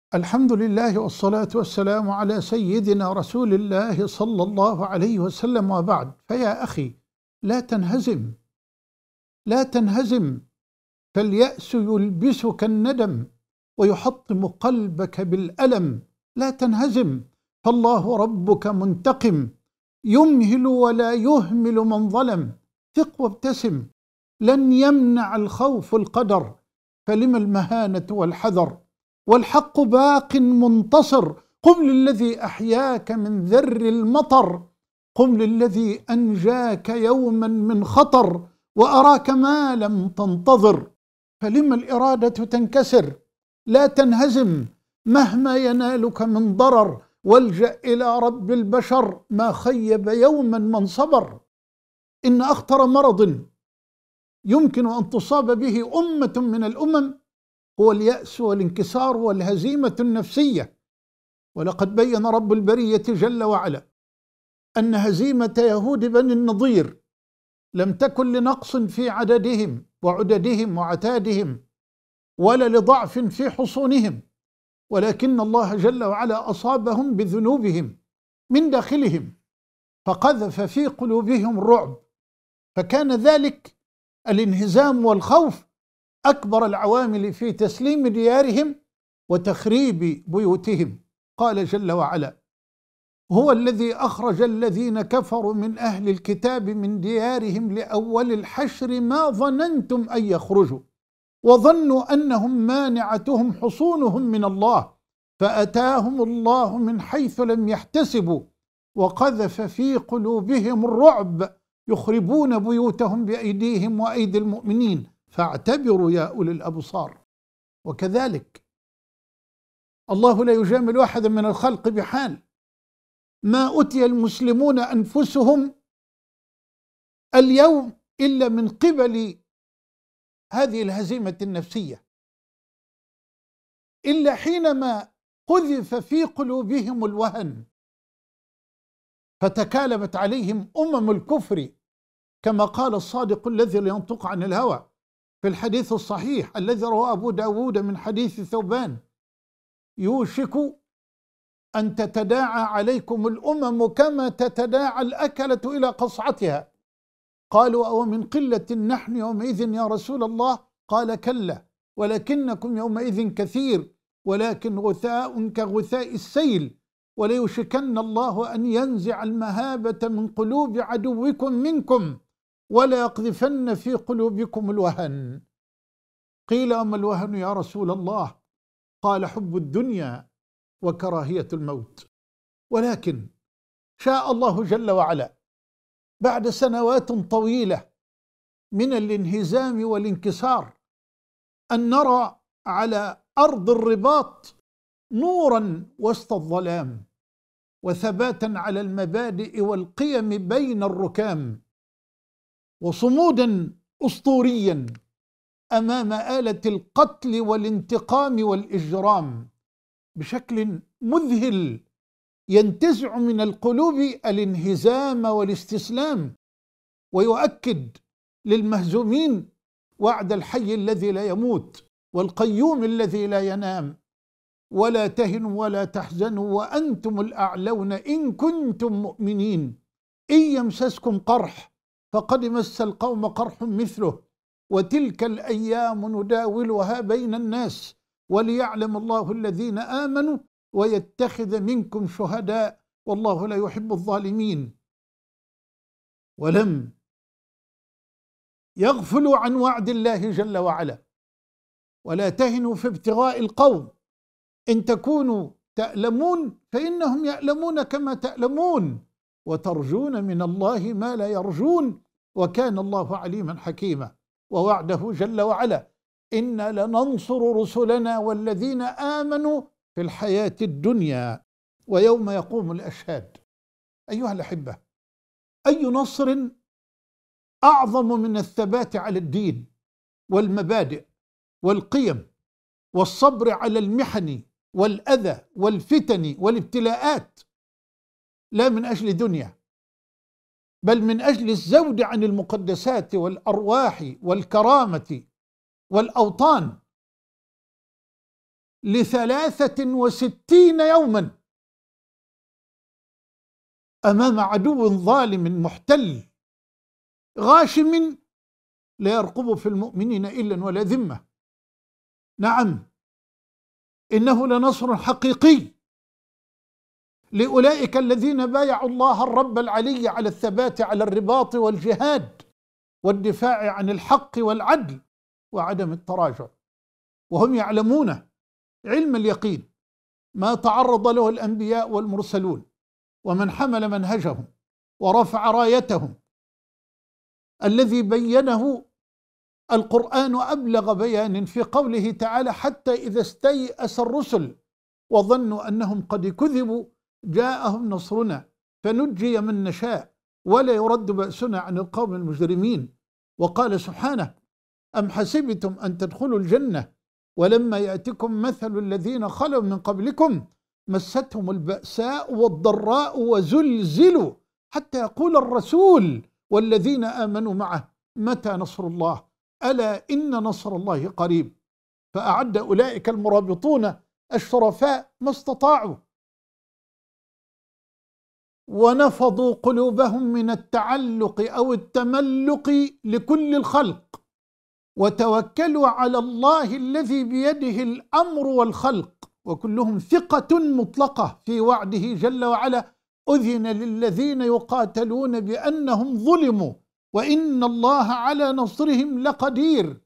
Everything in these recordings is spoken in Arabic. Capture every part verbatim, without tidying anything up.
الحمد لله والصلاة والسلام على سيدنا رسول الله صلى الله عليه وسلم، وبعد. فيا أخي، لا تنهزم لا تنهزم فاليأس يلبسك الندم ويحطم قلبك بالألم. لا تنهزم فالله ربك منتقم، يمهل ولا يهمل من ظلم. ثق وابتسم، لن يمنع الخوف القدر، فلم المهانة والحذر، والحق باق منتصر. قم للذي أحياك من ذر المطر، قم للذي أنجاك يوما من خطر، وأراك ما لم تنتظر. فلم الإرادة تنكسر، لا تنهزم مهما ينالك من ضرر، والجأ إلى رب البشر، ما خيب يوما من صبر. إن أخطر مرض يمكن أن تصاب به أمة من الأمم هو اليأس والانكسار والهزيمة النفسية. ولقد بين رب البرية جل وعلا أن هزيمة يهود بني النضير لم تكن لنقص في عددهم وعددهم وعتادهم، ولا لضعف في حصونهم، ولكن الله جل وعلا أصابهم بذنوبهم من داخلهم، فقذف في قلوبهم الرعب، فكان ذلك الانهزام والخوف أكبر العوامل في تسليم ديارهم وتخريب بيوتهم. قال جل وعلا: هو الذي أخرج الذين كفروا من أهل الكتاب من ديارهم لأول الحشر ما ظننتم أن يخرجوا وظنوا أنهم مانعتهم حصونهم من الله فأتاهم الله من حيث لم يحتسبوا وقذف في قلوبهم الرعب يخربون بيوتهم بأيديهم وأيدي المؤمنين فاعتبروا يا أولي الأبصار. وكذلك الله لا يجامل أحدا من الخلق بحال. ما أتي المسلمون أنفسهم اليوم إلا من قبل هذه الهزيمة النفسية، إلا حينما قذف في قلوبهم الوهن فتكالبت عليهم أمم الكفر، كما قال الصادق الذي لا ينطق عن الهوى في الحديث الصحيح الذي رواه أبو داود من حديث ثوبان: يوشك أن تتداعى عليكم الأمم كما تتداعى الأكلة إلى قصعتها. قالوا: أو من قلة نحن يومئذ يا رسول الله؟ قال: كلا، ولكنكم يومئذ كثير، ولكن غثاء كغثاء السيل، وليوشكن الله أن ينزع المهابة من قلوب عدوكم منكم ولا يقذفن في قلوبكم الوهن. قيل: وما الوهن يا رسول الله؟ قال: حب الدنيا وكراهية الموت. ولكن شاء الله جل وعلا بعد سنوات طويلة من الانهزام والانكسار أن نرى على أرض الرباط نورا وسط الظلام، وثباتا على المبادئ والقيم بين الركام، وصمودا أسطوريا أمام آلة القتل والانتقام والإجرام بشكل مذهل ينتزع من القلوب الانهزام والاستسلام، ويؤكد للمهزومين وعد الحي الذي لا يموت والقيوم الذي لا ينام: ولا تهنوا ولا تحزنوا وأنتم الأعلون إن كنتم مؤمنين، إن يمسسكم قرح فقد مس القوم قرح مثله، وتلك الأيام نداولها بين الناس، وليعلم الله الذين آمنوا ويتخذ منكم شهداء، والله لا يحب الظالمين. ولم يغفلوا عن وعد الله جل وعلا: ولا تهنوا في ابتغاء القوم إن تكونوا تألمون فإنهم يألمون كما تألمون، وترجون من الله ما لا يرجون، وكان الله عليما حكيما. ووعده جل وعلا: إنا لننصر رسلنا والذين آمنوا في الحياة الدنيا ويوم يقوم الأشهاد. أيها الأحبة، أي نصر أعظم من الثبات على الدين والمبادئ والقيم والصبر على المحن والأذى والفتن والابتلاءات، لا من أجل دنيا بل من أجل الزود عن المقدسات والأرواح والكرامة والأوطان. لثلاثة وستين يوما أمام عدو ظالم محتل غاشم لا يرقب في المؤمنين إلا ولا ذمة. نعم، إنه لنصر حقيقي لأولئك الذين بايعوا الله الرب العلي على الثبات على الرباط والجهاد والدفاع عن الحق والعدل وعدم التراجع، وهم يعلمون علم اليقين ما تعرض له الأنبياء والمرسلون ومن حمل منهجهم ورفع رايتهم الذي بينه القرآن أبلغ بيان في قوله تعالى: حتى إذا استيأس الرسل وظنوا أنهم قد كذبوا جاءهم نصرنا فنجي من نشاء ولا يرد بأسنا عن القوم المجرمين. وقال سبحانه: أم حسبتم أن تدخلوا الجنة ولما يأتكم مثل الذين خلوا من قبلكم مستهم البأساء والضراء وزلزلوا حتى يقول الرسول والذين آمنوا معه متى نصر الله ألا إن نصر الله قريب. فأعد أولئك المرابطون الشرفاء ما استطاعوا ونفضوا قلوبهم من التعلق أو التملق لكل الخلق وتوكلوا على الله الذي بيده الأمر والخلق، وكلهم ثقة مطلقة في وعده جل وعلا: أذن للذين يقاتلون بأنهم ظلموا وإن الله على نصرهم لقدير.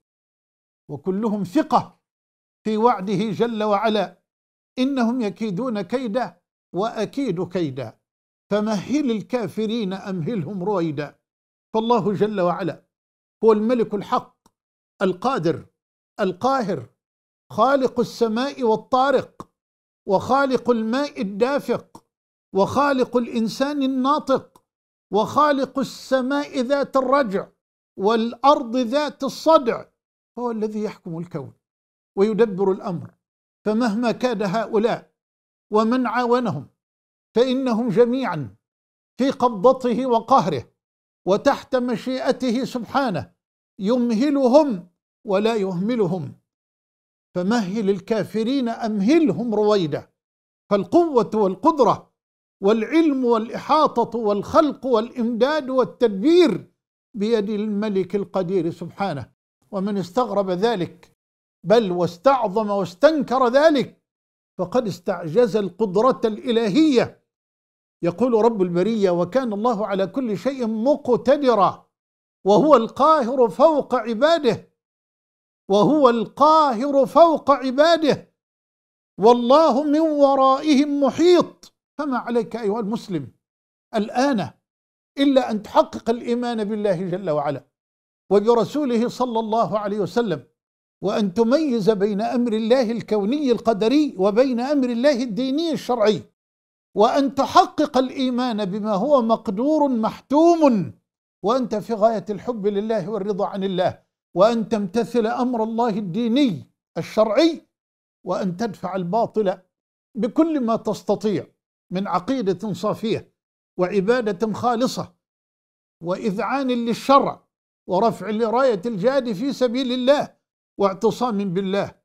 وكلهم ثقة في وعده جل وعلا: إنهم يكيدون كيدا وأكيد كيدا فمهل الكافرين أمهلهم رويدا. فالله جل وعلا هو الملك الحق القادر القاهر، خالق السماء والطارق، وخالق الماء الدافق، وخالق الإنسان الناطق، وخالق السماء ذات الرجع والأرض ذات الصدع. هو الذي يحكم الكون ويدبر الأمر. فمهما كاد هؤلاء ومن عاونهم فإنهم جميعا في قبضته وقهره وتحت مشيئته سبحانه، يمهلهم ولا يهملهم. فمهل الكافرين أمهلهم رويدا. فالقوة والقدرة والعلم والإحاطة والخلق والإمداد والتدبير بيد الملك القدير سبحانه. ومن استغرب ذلك بل واستعظم واستنكر ذلك فقد استعجز القدرة الإلهية. يقول رب البرية: وكان الله على كل شيء مقتدرا وهو القاهر فوق عباده وهو القاهر فوق عباده والله من ورائهم محيط. فما عليك أيها المسلم الآن إلا أن تحقق الإيمان بالله جل وعلا وبرسوله صلى الله عليه وسلم، وأن تميز بين أمر الله الكوني القدري وبين أمر الله الديني الشرعي، وأن تحقق الإيمان بما هو مقدور محتوم وأنت في غاية الحب لله والرضا عن الله، وأن تمتثل أمر الله الديني الشرعي، وأن تدفع الباطل بكل ما تستطيع من عقيدة صافية وعبادة خالصة وإذعان للشرع ورفع لراية الجهاد في سبيل الله واعتصام بالله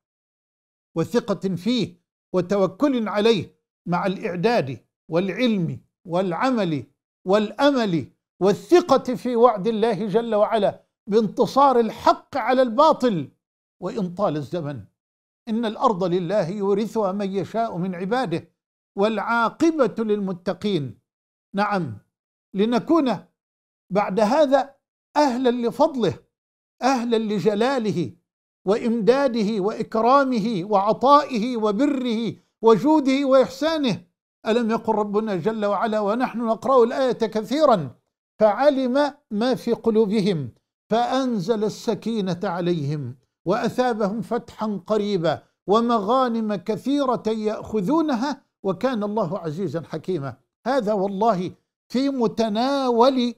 وثقة فيه وتوكل عليه مع الإعداد والعلم والعمل والأمل والثقة في وعد الله جل وعلا بانتصار الحق على الباطل وإن طال الزمن. إن الأرض لله يورثها من يشاء من عباده والعاقبة للمتقين. نعم، لنكون بعد هذا أهلا لفضله، أهلا لجلاله وإمداده وإكرامه وعطائه وبره وجوده وإحسانه. ألم يقل ربنا جل وعلا ونحن نقرأ الآية كثيرا: فعلم ما في قلوبهم فأنزل السكينة عليهم وأثابهم فتحا قريبا ومغانم كثيرة يأخذونها وكان الله عزيزا حكيما. هذا والله في متناول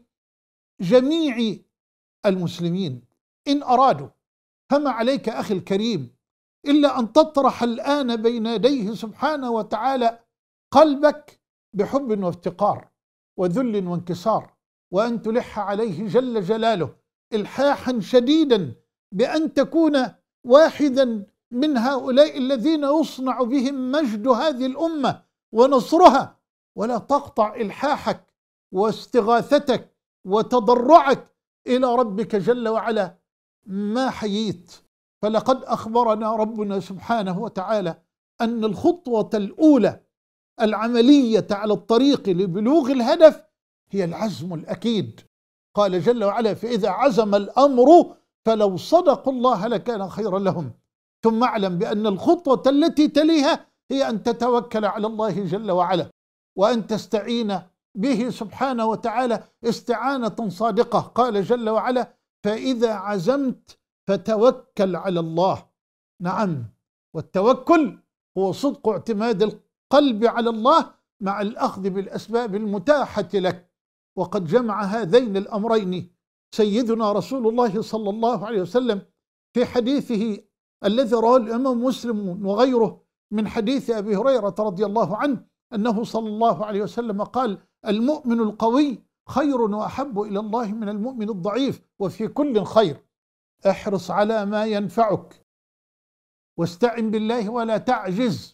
جميع المسلمين إن أرادوا. فما عليك أخي الكريم إلا أن تطرح الآن بين يديه سبحانه وتعالى قلبك بحب وافتقار وذل وانكسار، وأن تلح عليه جل جلاله إلحاحا شديدا بأن تكون واحدا من هؤلاء الذين يصنع بهم مجد هذه الأمة ونصرها، ولا تقطع إلحاحك واستغاثتك وتضرعك إلى ربك جل وعلا ما حييت. فلقد أخبرنا ربنا سبحانه وتعالى أن الخطوة الأولى العملية على الطريق لبلوغ الهدف هي العزم الأكيد. قال جل وعلا: فإذا عزم الأمر فلو صدقوا الله لكان خيرا لهم. ثم اعلم بأن الخطوة التي تليها هي أن تتوكل على الله جل وعلا، وأن تستعين به سبحانه وتعالى استعانة صادقة. قال جل وعلا: فإذا عزمت فتوكل على الله. نعم، والتوكل هو صدق اعتماد القلب على الله مع الأخذ بالأسباب المتاحة لك. وقد جمع هذين الأمرين سيدنا رسول الله صلى الله عليه وسلم في حديثه الذي رواه الإمام مسلم وغيره من حديث أبي هريرة رضي الله عنه أنه صلى الله عليه وسلم قال: المؤمن القوي خير وأحب إلى الله من المؤمن الضعيف، وفي كل خير. احرص على ما ينفعك، واستعن بالله ولا تعجز،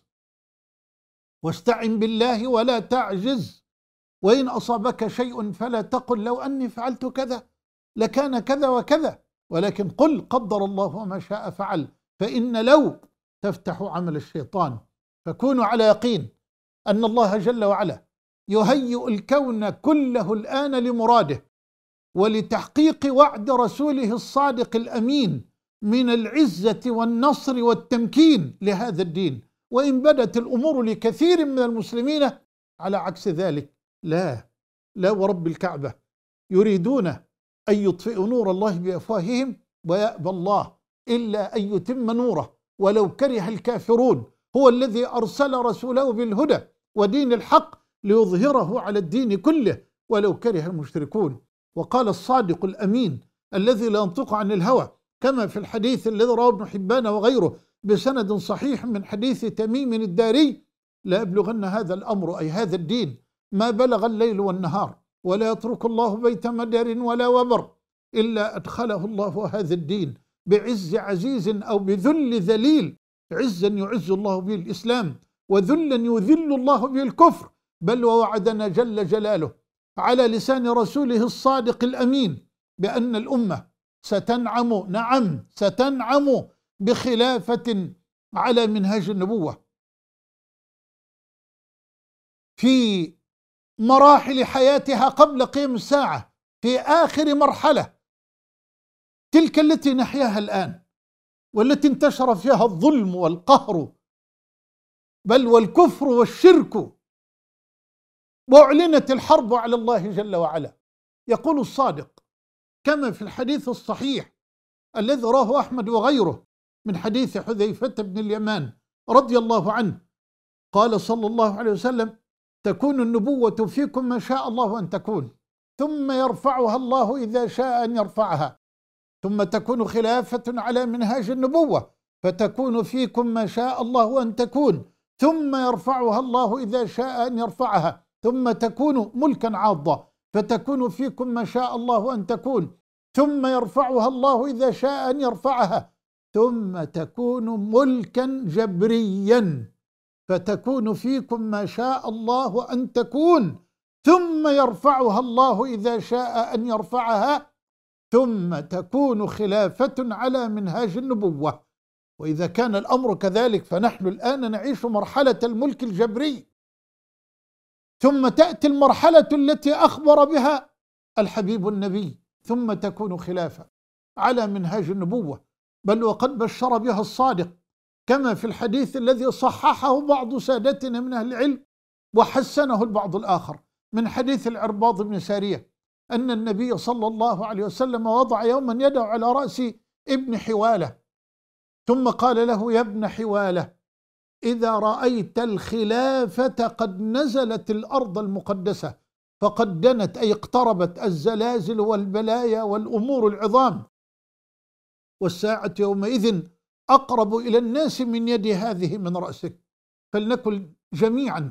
واستعن بالله ولا تعجز. وإن أصابك شيء فلا تقل لو أني فعلت كذا لكان كذا وكذا، ولكن قل قدر الله وما شاء فعل. فإن لو تفتح عمل الشيطان. فكونوا على يقين أن الله جل وعلا يهيئ الكون كله الآن لمراده ولتحقيق وعد رسوله الصادق الأمين من العزة والنصر والتمكين لهذا الدين. وإن بدت الأمور لكثير من المسلمين على عكس ذلك، لا لا ورب الكعبة، يريدون أن يطفئوا نور الله بأفواههم ويأبى الله إلا أن يتم نوره ولو كره الكافرون. هو الذي أرسل رسوله بالهدى ودين الحق ليظهره على الدين كله ولو كره المشركون. وقال الصادق الأمين الذي لا ينطق عن الهوى كما في الحديث الذي رواه ابن حبان وغيره بسند صحيح من حديث تميم الداري: لا يبلغن هذا الأمر أي هذا الدين ما بلغ الليل والنهار، ولا يترك الله بيت مدر ولا وبر إلا أدخله الله هذا الدين بعز عزيز أو بذل ذليل. عزا يعز الله به الإسلام، وذلا يذل الله به الكفر. بل ووعدنا جل جلاله على لسان رسوله الصادق الأمين بأن الأمة ستنعم، نعم ستنعم بخلافة على منهاج النبوة في مراحل حياتها قبل قيام الساعة، في آخر مرحلة، تلك التي نحياها الآن والتي انتشر فيها الظلم والقهر بل والكفر والشرك، وأعلنت الحرب على الله جل وعلا. يقول الصادق كما في الحديث الصحيح الذي رواه أحمد وغيره من حديث حذيفة بن اليمان رضي الله عنه قال صلى الله عليه وسلم: تكون النبوة فيكم ما شاء الله أن تكون، ثم يرفعها الله إذا شاء أن يرفعها، ثم تكون خلافة على منهاج النبوة فتكون فيكم ما شاء الله أن تكون، ثم يرفعها الله إذا شاء أن يرفعها، ثم تكون ملكا عاضا فتكون فيكم ما شاء الله أن تكون، ثم يرفعها الله إذا شاء أن يرفعها، ثم تكون ملكا جبريا فتكون فيكم ما شاء الله أن تكون، ثم يرفعها الله إذا شاء أن يرفعها، ثم تكون خلافة على منهاج النبوة. وإذا كان الأمر كذلك فنحن الآن نعيش مرحلة الملك الجبري، ثم تأتي المرحلة التي أخبر بها الحبيب النبي، ثم تكون خلافة على منهاج النبوة، بل وقد بشر بها الصادق كما في الحديث الذي صححه بعض سادتنا من أهل العلم وحسنه البعض الآخر من حديث العرباض بن سارية أن النبي صلى الله عليه وسلم وضع يوما يده على رأس ابن حوالة ثم قال له: يا ابن حوالة، إذا رأيت الخلافة قد نزلت الأرض المقدسة فقد دنت، أي اقتربت، الزلازل والبلايا والأمور العظام، والساعة يومئذ أقرب إلى الناس من يد هذه من رأسك، فلنكن جميعا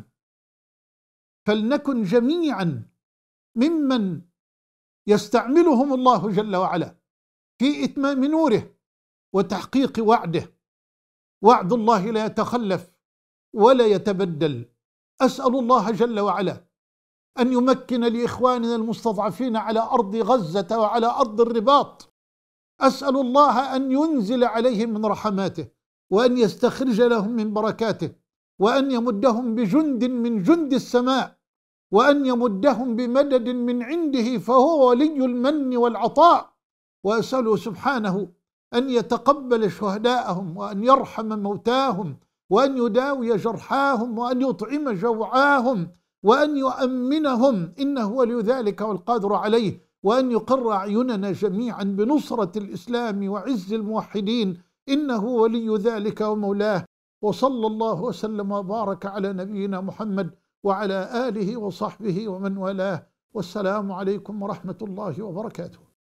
فلنكن جميعا ممن يستعملهم الله جل وعلا في إتمام نوره وتحقيق وعده وعد الله لا يتخلف ولا يتبدل. أسأل الله جل وعلا أن يمكن لإخواننا المستضعفين على أرض غزة وعلى أرض الرباط. أسأل الله أن ينزل عليهم من رحماته، وأن يستخرج لهم من بركاته، وأن يمدهم بجند من جند السماء، وأن يمدهم بمدد من عنده، فهو ولي المن والعطاء. وأسأله سبحانه أن يتقبل شهداءهم، وأن يرحم موتاهم، وأن يداوي جرحاهم، وأن يطعم جوعاهم، وأن يؤمنهم، إنه ولي ذلك والقادر عليه، وأن يقر أعيننا جميعا بنصرة الإسلام وعز الموحدين، إنه ولي ذلك ومولاه. وصلى الله وسلم وبارك على نبينا محمد وعلى آله وصحبه ومن والاه، والسلام عليكم ورحمة الله وبركاته.